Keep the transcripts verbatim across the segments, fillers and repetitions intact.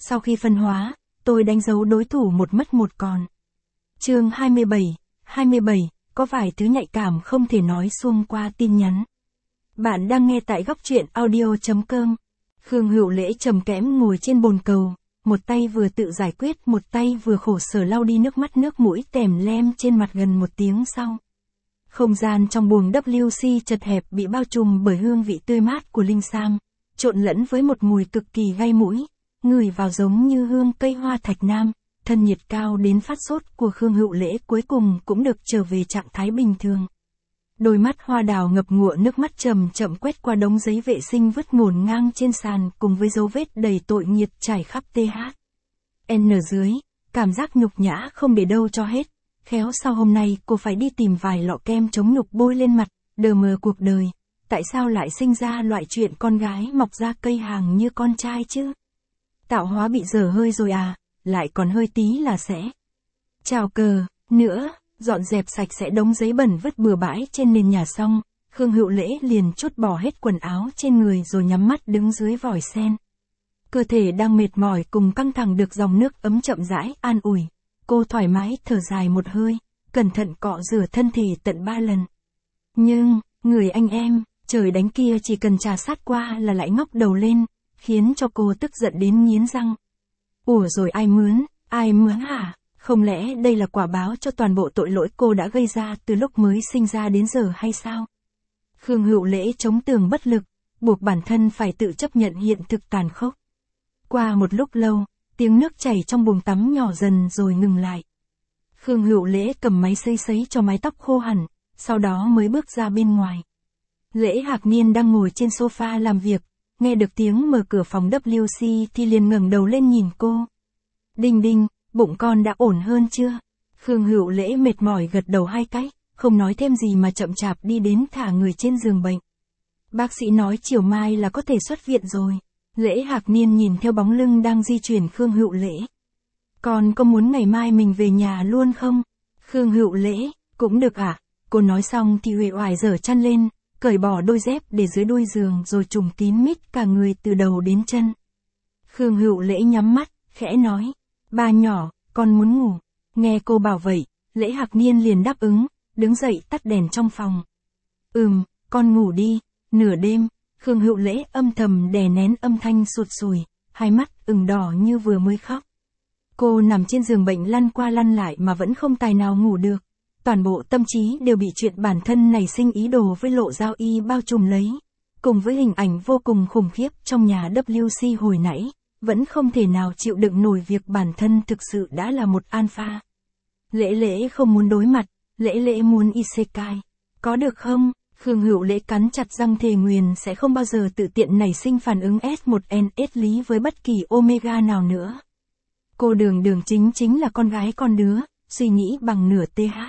Sau khi phân hóa, tôi đánh dấu đối thủ một mất một còn. Chương hai mươi bảy, hai mươi bảy, có vài thứ nhạy cảm không thể nói xuông qua tin nhắn. Bạn đang nghe tại góc truyện audio chấm com. Khương Hữu Lễ trầm kẽm ngồi trên bồn cầu, một tay vừa tự giải quyết, một tay vừa khổ sở lau đi nước mắt nước mũi tèm lem trên mặt. Gần một tiếng sau, không gian trong buồng W C chật hẹp bị bao trùm bởi hương vị tươi mát của linh sam, trộn lẫn với một mùi cực kỳ gây mũi, ngửi vào giống như hương cây hoa thạch nam. Thân nhiệt cao đến phát sốt của Khương Hữu Lễ cuối cùng cũng được trở về trạng thái bình thường. Đôi mắt hoa đào ngập ngụa nước mắt chậm chậm quét qua đống giấy vệ sinh vứt ngổn ngang trên sàn cùng với dấu vết đầy tội nghiệt trải khắp tê hát en dưới, cảm giác nhục nhã không để đâu cho hết. Khéo sao hôm nay cô phải đi tìm vài lọ kem chống nhục bôi lên mặt, đờ mờ cuộc đời, tại sao lại sinh ra loại chuyện con gái mọc ra cây hàng như con trai chứ? Tạo hóa bị dở hơi rồi à, lại còn hơi tí là sẽ chào cờ, nữa. Dọn dẹp sạch sẽ đống giấy bẩn vứt bừa bãi trên nền nhà xong, Khương Hữu Lễ liền trút bỏ hết quần áo trên người rồi nhắm mắt đứng dưới vòi sen. Cơ thể đang mệt mỏi cùng căng thẳng được dòng nước ấm chậm rãi an ủi. Cô thoải mái thở dài một hơi, cẩn thận cọ rửa thân thể tận ba lần. Nhưng, người anh em, trời đánh kia chỉ cần trà sát qua là lại ngóc đầu lên, khiến cho cô tức giận đến nghiến răng. Ủa rồi ai mướn, ai mướn hả? Không lẽ đây là quả báo cho toàn bộ tội lỗi cô đã gây ra từ lúc mới sinh ra đến giờ hay sao? Khương Hữu Lễ chống tường bất lực, buộc bản thân phải tự chấp nhận hiện thực tàn khốc. Qua một lúc lâu, tiếng nước chảy trong buồng tắm nhỏ dần rồi ngừng lại. Khương Hữu Lễ cầm máy sấy sấy cho mái tóc khô hẳn, sau đó mới bước ra bên ngoài. Lễ Hạc Niên đang ngồi trên sofa làm việc, nghe được tiếng mở cửa phòng W C thì liền ngẩng đầu lên nhìn cô. Đinh đinh. Bụng con đã ổn hơn chưa? Khương Hữu Lễ mệt mỏi gật đầu hai cái, không nói thêm gì mà chậm chạp đi đến thả người trên giường bệnh. Bác sĩ nói chiều mai là có thể xuất viện rồi. Lễ Hạc Niên nhìn theo bóng lưng đang di chuyển Khương Hữu Lễ. Con có muốn ngày mai mình về nhà luôn không? Khương Hữu Lễ, cũng được ạ. À? Cô nói xong thì uể oải giở chăn lên, cởi bỏ đôi dép để dưới đuôi giường rồi trùm kín mít cả người từ đầu đến chân. Khương Hữu Lễ nhắm mắt, khẽ nói. Ba nhỏ, con muốn ngủ. Nghe cô bảo vậy, Lễ Hạc Niên liền đáp ứng, đứng dậy tắt đèn trong phòng. Ừm, con ngủ đi. Nửa đêm, Khương Hữu Lễ âm thầm đè nén âm thanh sụt sùi, hai mắt ửng đỏ như vừa mới khóc. Cô nằm trên giường bệnh lăn qua lăn lại mà vẫn không tài nào ngủ được. Toàn bộ tâm trí đều bị chuyện bản thân nảy sinh ý đồ với Lộ Giao Y bao trùm lấy. Cùng với hình ảnh vô cùng khủng khiếp trong nhà W C hồi nãy. Vẫn không thể nào chịu đựng nổi việc bản thân thực sự đã là một alpha. Lễ Lễ không muốn đối mặt, Lễ Lễ muốn isekai. Có được không? Khương Hữu Lễ cắn chặt răng thề nguyền sẽ không bao giờ tự tiện nảy sinh phản ứng S một N S lý với bất kỳ omega nào nữa. Cô đường đường chính chính là con gái con đứa, suy nghĩ bằng nửa T H.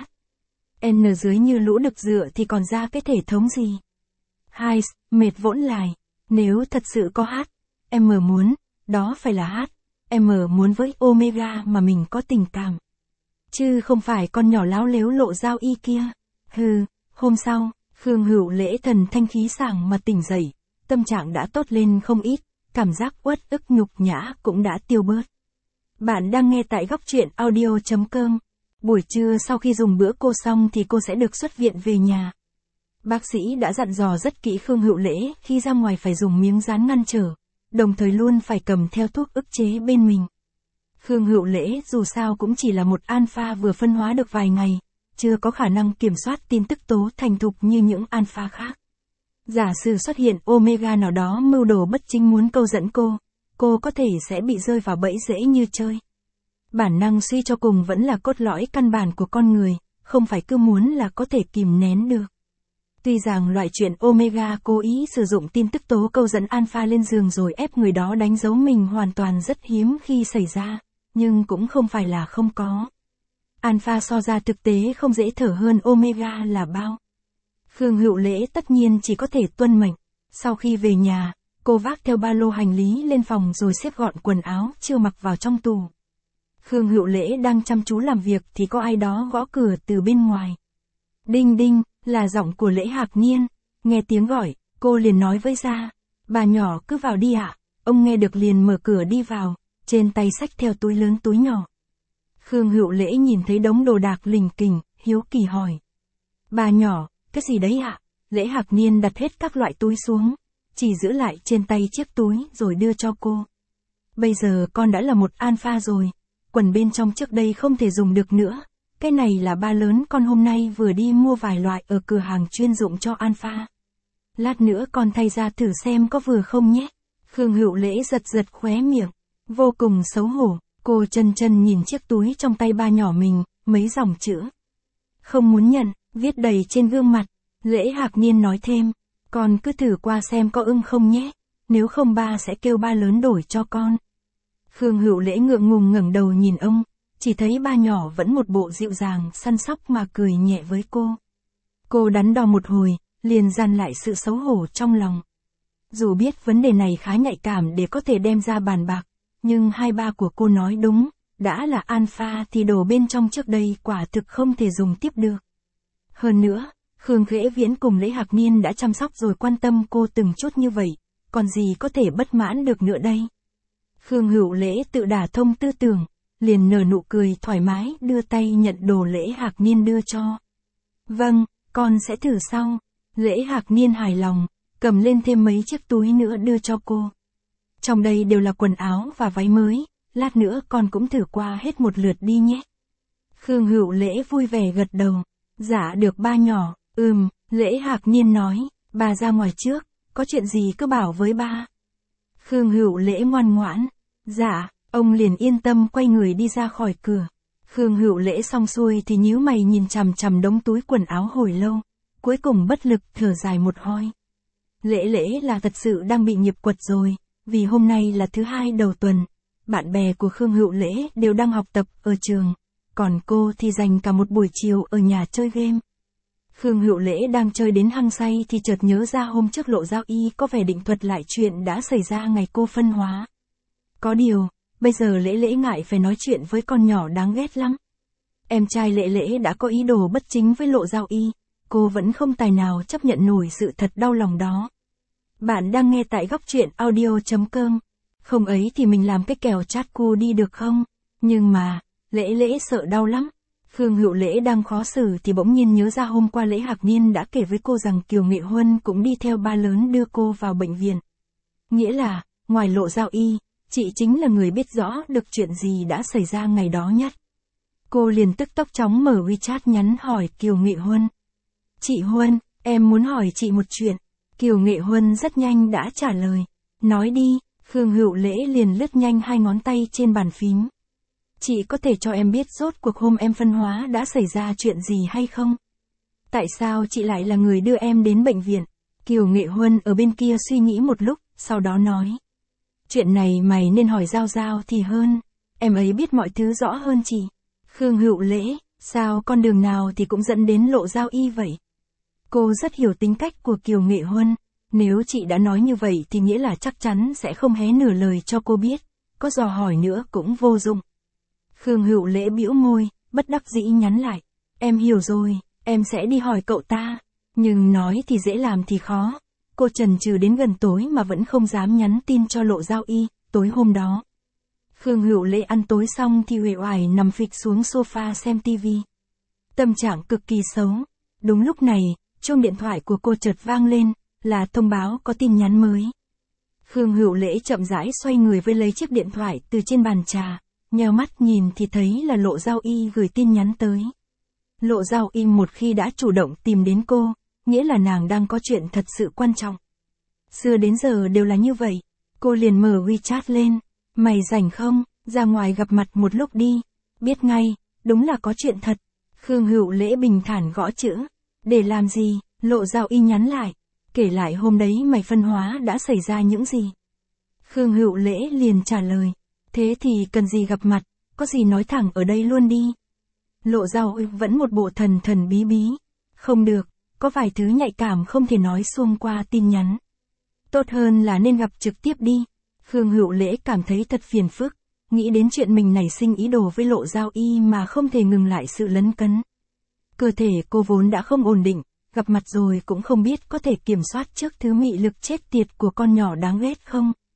N dưới như lũ đực dựa thì còn ra cái thể thống gì? Hai, mệt vỗn lại. Nếu thật sự có H, em muốn. Đó phải là H, em muốn với omega mà mình có tình cảm. Chứ không phải con nhỏ láo lếu Lộ Giao Y kia. Hừ, hôm sau, Khương Hữu Lễ thần thanh khí sảng mà tỉnh dậy, tâm trạng đã tốt lên không ít, cảm giác uất ức nhục nhã cũng đã tiêu bớt. Bạn đang nghe tại góc truyện audio chấm com. Buổi trưa sau khi dùng bữa cô xong thì cô sẽ được xuất viện về nhà. Bác sĩ đã dặn dò rất kỹ Khương Hữu Lễ khi ra ngoài phải dùng miếng dán ngăn trở. Đồng thời luôn phải cầm theo thuốc ức chế bên mình. Khương Hữu Lễ dù sao cũng chỉ là một alpha vừa phân hóa được vài ngày, chưa có khả năng kiểm soát tin tức tố thành thục như những alpha khác. Giả sử xuất hiện omega nào đó mưu đồ bất chính muốn câu dẫn cô, cô có thể sẽ bị rơi vào bẫy dễ như chơi. Bản năng suy cho cùng vẫn là cốt lõi căn bản của con người, không phải cứ muốn là có thể kìm nén được. Tuy rằng loại chuyện omega cố ý sử dụng tin tức tố câu dẫn alpha lên giường rồi ép người đó đánh dấu mình hoàn toàn rất hiếm khi xảy ra, nhưng cũng không phải là không có. Alpha so ra thực tế không dễ thở hơn omega là bao. Khương Hữu Lễ tất nhiên chỉ có thể tuân mệnh. Sau khi về nhà, cô vác theo ba lô hành lý lên phòng rồi xếp gọn quần áo chưa mặc vào trong tủ. Khương Hữu Lễ đang chăm chú làm việc thì có ai đó gõ cửa từ bên ngoài. Đinh đinh. Là giọng của Lễ Hạc Niên. Nghe tiếng gọi, cô liền nói với Gia. Bà nhỏ cứ vào đi ạ. À. Ông nghe được liền mở cửa đi vào. trên tay xách theo túi lớn túi nhỏ. Khương Hữu Lễ nhìn thấy đống đồ đạc lình kình, hiếu kỳ hỏi. Bà nhỏ, cái gì đấy ạ? Lễ Hạc Niên đặt hết các loại túi xuống, chỉ giữ lại trên tay chiếc túi rồi đưa cho cô. Bây giờ con đã là một alpha rồi, quần bên trong trước đây không thể dùng được nữa. Cái này là ba lớn con hôm nay vừa đi mua vài loại ở cửa hàng chuyên dụng cho alpha. Lát nữa con thay ra thử xem có vừa không nhé. Khương Hữu Lễ giật giật khóe miệng, vô cùng xấu hổ, cô chân chân nhìn chiếc túi trong tay ba nhỏ mình, mấy dòng chữ. Không muốn nhận, viết đầy trên gương mặt. Lễ Hạc Niên nói thêm, con cứ thử qua xem có ưng không nhé, nếu không ba sẽ kêu ba lớn đổi cho con. Khương Hữu Lễ ngượng ngùng ngẩng đầu nhìn ông, chỉ thấy ba nhỏ vẫn một bộ dịu dàng săn sóc mà cười nhẹ với cô. Cô đắn đo một hồi, liền dằn lại sự xấu hổ trong lòng. Dù biết vấn đề này khá nhạy cảm để có thể đem ra bàn bạc, nhưng hai ba của cô nói đúng, đã là alpha thì đồ bên trong trước đây quả thực không thể dùng tiếp được. Hơn nữa, Khương Khễ Viễn cùng Lễ Hạc Niên đã chăm sóc rồi quan tâm cô từng chút như vậy, còn gì có thể bất mãn được nữa đây. Khương Hữu Lễ tự đả thông tư tưởng, liền nở nụ cười thoải mái đưa tay nhận đồ Lễ Hạc Niên đưa cho. Vâng, con sẽ thử sau. Lễ Hạc Niên hài lòng, cầm lên thêm mấy chiếc túi nữa đưa cho cô. Trong đây đều là quần áo và váy mới, lát nữa con cũng thử qua hết một lượt đi nhé. Khương Hữu Lễ vui vẻ gật đầu. Dạ được ba nhỏ, ừm, Lễ Hạc Niên nói, bà ra ngoài trước, có chuyện gì cứ bảo với ba. Khương Hữu Lễ ngoan ngoãn, dạ, ông liền yên tâm quay người đi ra khỏi cửa. Khương Hữu Lễ xong xuôi thì nhíu mày nhìn chằm chằm đống túi quần áo hồi lâu, cuối cùng bất lực thở dài một hơi. Lễ Lễ là thật sự đang bị nghiệp quật rồi, vì hôm nay là thứ hai đầu tuần, bạn bè của Khương Hữu Lễ đều đang học tập ở trường, còn cô thì dành cả một buổi chiều ở nhà chơi game. Khương Hữu Lễ đang chơi đến hăng say thì chợt nhớ ra hôm trước Lộ Giao Y có vẻ định thuật lại chuyện đã xảy ra ngày cô phân hóa. Có điều, bây giờ Lễ Lễ ngại phải nói chuyện với con nhỏ đáng ghét lắm. Em trai Lễ Lễ đã có ý đồ bất chính với Lộ Giao Y, cô vẫn không tài nào chấp nhận nổi sự thật đau lòng đó. Bạn đang nghe tại góc truyện audio chấm com. Không ấy thì mình làm cái kèo chát cu đi được không? Nhưng mà, Lễ Lễ sợ đau lắm. Khương Hữu Lễ đang khó xử thì bỗng nhiên nhớ ra hôm qua Lễ Hạc Niên đã kể với cô rằng Kiều Nghệ Huân cũng đi theo ba lớn đưa cô vào bệnh viện. Nghĩa là, ngoài Lộ Giao Y, chị chính là người biết rõ được chuyện gì đã xảy ra ngày đó nhất. Cô liền tức tốc chóng mở WeChat nhắn hỏi Kiều Nghệ Huân. Chị Huân, em muốn hỏi chị một chuyện. Kiều Nghệ Huân rất nhanh đã trả lời. Nói đi, Khương Hữu Lễ liền lướt nhanh hai ngón tay trên bàn phím. Chị có thể cho em biết rốt cuộc hôm em phân hóa đã xảy ra chuyện gì hay không? Tại sao chị lại là người đưa em đến bệnh viện? Kiều Nghệ Huân ở bên kia suy nghĩ một lúc, sau đó nói. Chuyện này mày nên hỏi Giao Giao thì hơn. Em ấy biết mọi thứ rõ hơn chị. Khương Hữu Lễ, sao con đường nào thì cũng dẫn đến Lộ Giao Y vậy? Cô rất hiểu tính cách của Kiều Nghệ Huân. Nếu chị đã nói như vậy thì nghĩa là chắc chắn sẽ không hé nửa lời cho cô biết. Có dò hỏi nữa cũng vô dụng. Khương Hữu Lễ bĩu môi, bất đắc dĩ nhắn lại. Em hiểu rồi, em sẽ đi hỏi cậu ta. Nhưng nói thì dễ làm thì khó. Cô chần chừ đến gần tối mà vẫn không dám nhắn tin cho Lộ Giao Y, tối hôm đó. Khương Hữu Lễ ăn tối xong thì uể oải nằm phịch xuống sofa xem tivi. Tâm trạng cực kỳ xấu. Đúng lúc này, chuông điện thoại của cô chợt vang lên, là thông báo có tin nhắn mới. Khương Hữu Lễ chậm rãi xoay người với lấy chiếc điện thoại từ trên bàn trà, nheo mắt nhìn thì thấy là Lộ Giao Y gửi tin nhắn tới. Lộ Giao Y một khi đã chủ động tìm đến cô, nghĩa là nàng đang có chuyện thật sự quan trọng. Xưa đến giờ đều là như vậy. Cô liền mở WeChat lên. Mày rảnh không, ra ngoài gặp mặt một lúc đi. Biết ngay, đúng là có chuyện thật. Khương Hữu Lễ bình thản gõ chữ. Để làm gì? Lộ Giao Y nhắn lại. Kể lại hôm đấy mày phân hóa đã xảy ra những gì. Khương Hữu Lễ liền trả lời. Thế thì cần gì gặp mặt, có gì nói thẳng ở đây luôn đi. Lộ Giao Y vẫn một bộ thần thần bí bí. Không được, có vài thứ nhạy cảm không thể nói xuông qua tin nhắn. Tốt hơn là nên gặp trực tiếp đi. Khương Hữu Lễ cảm thấy thật phiền phức, nghĩ đến chuyện mình nảy sinh ý đồ với Lộ Giao Y mà không thể ngừng lại sự lấn cấn. Cơ thể cô vốn đã không ổn định, gặp mặt rồi cũng không biết có thể kiểm soát trước thứ mị lực chết tiệt của con nhỏ đáng ghét không.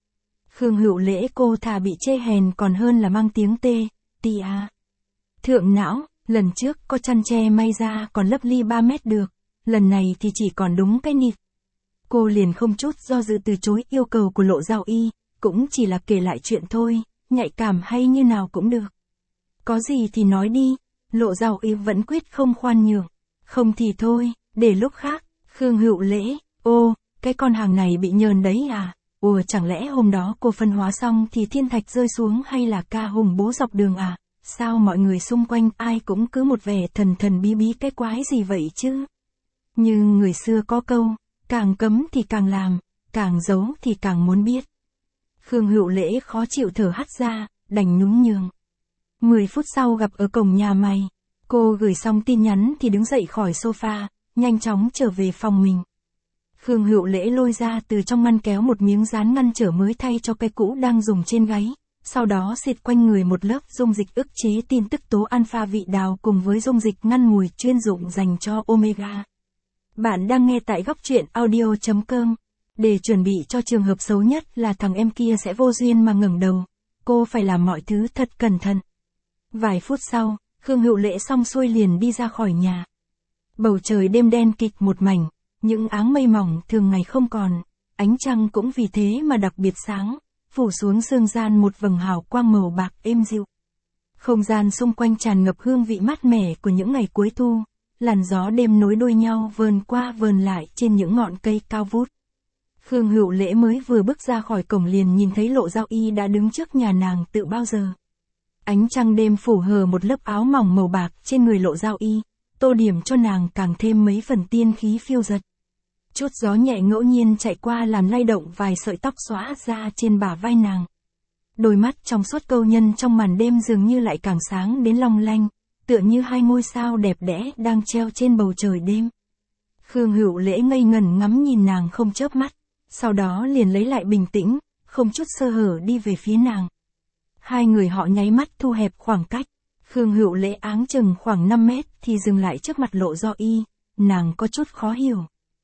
Khương Hữu Lễ cô thà bị chê hèn còn hơn là mang tiếng tê, ti à. Thượng não, lần trước có chăn tre may ra còn lấp ly ba mét được, lần này thì chỉ còn đúng cái nịt. Cô liền không chút do dự từ chối yêu cầu của Lộ Giao Y, cũng chỉ là kể lại chuyện thôi, nhạy cảm hay như nào cũng được. Có gì thì nói đi, Lộ Giao Y vẫn quyết không khoan nhượng, không thì thôi, để lúc khác. Khương Hữu Lễ, ô, cái con hàng này bị nhờn đấy à, ủa chẳng lẽ hôm đó cô phân hóa xong thì thiên thạch rơi xuống hay là ca hùng bố dọc đường à, sao mọi người xung quanh ai cũng cứ một vẻ thần thần bí bí cái quái gì vậy chứ. Như người xưa có câu, càng cấm thì càng làm, càng giấu thì càng muốn biết. Khương Hữu Lễ khó chịu thở hắt ra, đành nhún nhường. Mười phút sau gặp ở cổng nhà mày, cô gửi xong tin nhắn thì đứng dậy khỏi sofa, nhanh chóng trở về phòng mình. Khương Hữu Lễ lôi ra từ trong ngăn kéo một miếng dán ngăn trở mới thay cho cái cũ đang dùng trên gáy, sau đó xịt quanh người một lớp dung dịch ức chế tin tức tố alpha vị đào cùng với dung dịch ngăn mùi chuyên dụng dành cho omega. Bạn đang nghe tại góc truyện audio chấm com. Để chuẩn bị cho trường hợp xấu nhất là thằng em kia sẽ vô duyên mà ngẩng đầu, cô phải làm mọi thứ thật cẩn thận. Vài phút sau, Khương Hữu Lễ xong xuôi liền đi ra khỏi nhà. Bầu trời đêm đen kịt một mảnh, những áng mây mỏng thường ngày không còn, ánh trăng cũng vì thế mà đặc biệt sáng, phủ xuống sương gian một vầng hào quang màu bạc êm dịu. Không gian xung quanh tràn ngập hương vị mát mẻ của những ngày cuối thu, làn gió đêm nối đuôi nhau vờn qua vờn lại trên những ngọn cây cao vút. Khương Hữu Lễ mới vừa bước ra khỏi cổng liền nhìn thấy Lộ Giao Y đã đứng trước nhà nàng tự bao giờ. Ánh trăng đêm phủ hờ một lớp áo mỏng màu bạc trên người Lộ Giao Y, tô điểm cho nàng càng thêm mấy phần tiên khí phiêu dật. Chút gió nhẹ ngẫu nhiên chạy qua làm lay động vài sợi tóc xõa ra trên bả vai nàng. Đôi mắt trong suốt câu nhân trong màn đêm dường như lại càng sáng đến long lanh, tựa như hai ngôi sao đẹp đẽ đang treo trên bầu trời đêm. Khương Hữu Lễ ngây ngẩn ngắm nhìn nàng không chớp mắt, sau đó liền lấy lại bình tĩnh, không chút sơ hở đi về phía nàng. Hai người họ nháy mắt thu hẹp khoảng cách, Khương Hữu Lễ áng chừng khoảng năm mét thì dừng lại trước mặt Lộ Giao Y, nàng có chút khó hiểu.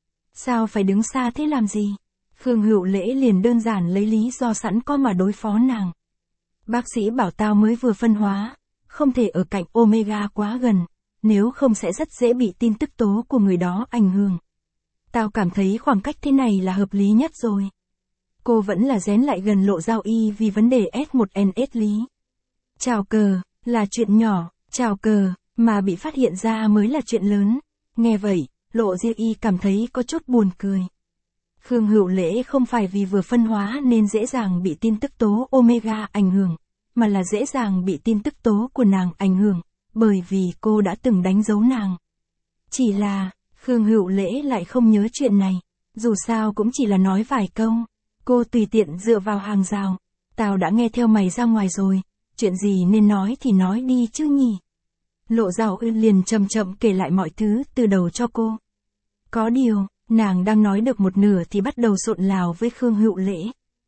Sao phải đứng xa thế làm gì? Khương Hữu Lễ liền đơn giản lấy lý do sẵn có mà đối phó nàng. Bác sĩ bảo tao mới vừa phân hóa, không thể ở cạnh omega quá gần, nếu không sẽ rất dễ bị tin tức tố của người đó ảnh hưởng. Tao cảm thấy khoảng cách thế này là hợp lý nhất rồi. Cô vẫn là dén lại gần Lộ Giao Y vì vấn đề S một N S lý. Chào cờ, là chuyện nhỏ, chào cờ, mà bị phát hiện ra mới là chuyện lớn. Nghe vậy, Lộ Giao Y cảm thấy có chút buồn cười. Khương Hữu Lễ không phải vì vừa phân hóa nên dễ dàng bị tin tức tố omega ảnh hưởng, mà là dễ dàng bị tin tức tố của nàng ảnh hưởng, bởi vì cô đã từng đánh dấu nàng. Chỉ là, Khương Hữu Lễ lại không nhớ chuyện này, dù sao cũng chỉ là nói vài câu, cô tùy tiện dựa vào hàng rào, tao đã nghe theo mày ra ngoài rồi, chuyện gì nên nói thì nói đi chứ nhỉ. Lộ Giao Y liền chậm chậm kể lại mọi thứ từ đầu cho cô. Có điều, nàng đang nói được một nửa thì bắt đầu xộn lào với Khương Hữu Lễ.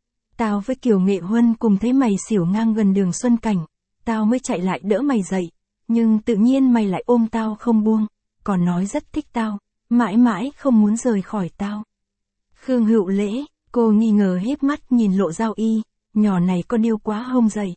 Tao với Kiều Nghệ Huân cùng thấy mày xỉu ngang gần đường Xuân Cảnh, tao mới chạy lại đỡ mày dậy, nhưng tự nhiên mày lại ôm tao không buông, còn nói rất thích tao, mãi mãi không muốn rời khỏi tao. Khương Hữu Lễ, cô nghi ngờ híp mắt nhìn Lộ Giao Y, nhỏ này có điêu quá hông dậy.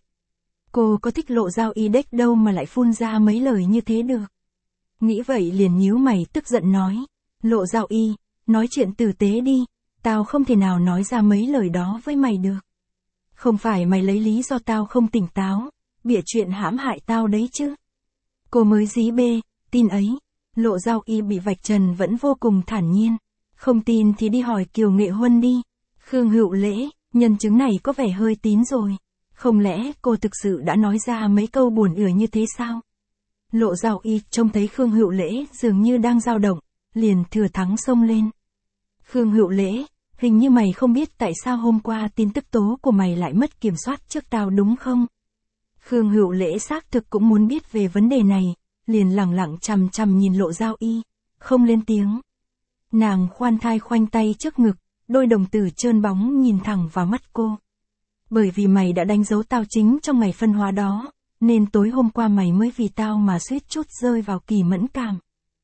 Cô có thích Lộ Giao Y đếch đâu mà lại phun ra mấy lời như thế được. Nghĩ vậy liền nhíu mày tức giận nói, Lộ Giao Y, nói chuyện tử tế đi, tao không thể nào nói ra mấy lời đó với mày được. Không phải mày lấy lý do tao không tỉnh táo, bịa chuyện hãm hại tao đấy chứ. Cô mới dí bê, tin ấy, Lộ Giao Y bị vạch trần vẫn vô cùng thản nhiên. Không tin thì đi hỏi Kiều Nghệ Huân đi. Khương Hữu Lễ, nhân chứng này có vẻ hơi tín rồi. Không lẽ cô thực sự đã nói ra mấy câu buồn ỉa như thế sao? Lộ Giao Y trông thấy Khương Hữu Lễ dường như đang dao động, liền thừa thắng xông lên. Khương Hữu Lễ, hình như mày không biết tại sao hôm qua tin tức tố của mày lại mất kiểm soát trước tao đúng không? Khương Hữu Lễ xác thực cũng muốn biết về vấn đề này, liền lẳng lặng chằm chằm nhìn Lộ Giao Y, không lên tiếng. Nàng khoan thai khoanh tay trước ngực, đôi đồng tử trơn bóng nhìn thẳng vào mắt cô. Bởi vì mày đã đánh dấu tao chính trong ngày phân hóa đó, nên tối hôm qua mày mới vì tao mà suýt chút rơi vào kỳ mẫn cảm.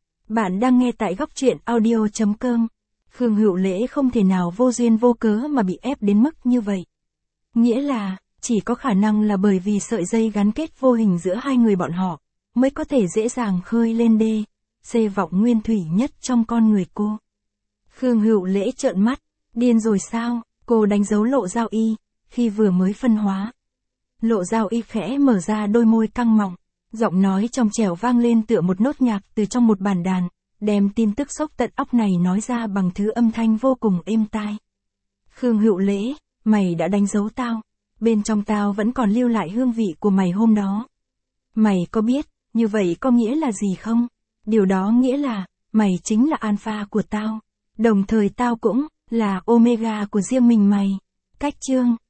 Bạn đang nghe tại góc truyện audio chấm com. Khương Hữu Lễ không thể nào vô duyên vô cớ mà bị ép đến mức như vậy. Nghĩa là, chỉ có khả năng là bởi vì sợi dây gắn kết vô hình giữa hai người bọn họ, mới có thể dễ dàng khơi lên đê, xê vọng nguyên thủy nhất trong con người cô. Khương Hữu Lễ trợn mắt, điên rồi sao, cô đánh dấu Lộ Giao Y, khi vừa mới phân hóa. Lộ Giao Y khẽ mở ra đôi môi căng mọng, giọng nói trong trẻo vang lên tựa một nốt nhạc từ trong một bản đàn, đem tin tức sốc tận óc này nói ra bằng thứ âm thanh vô cùng êm tai. Khương Hữu Lễ, mày đã đánh dấu tao, bên trong tao vẫn còn lưu lại hương vị của mày hôm đó. Mày có biết, như vậy có nghĩa là gì không? Điều đó nghĩa là, mày chính là alpha của tao, đồng thời tao cũng là omega của riêng mình mày. Cách chương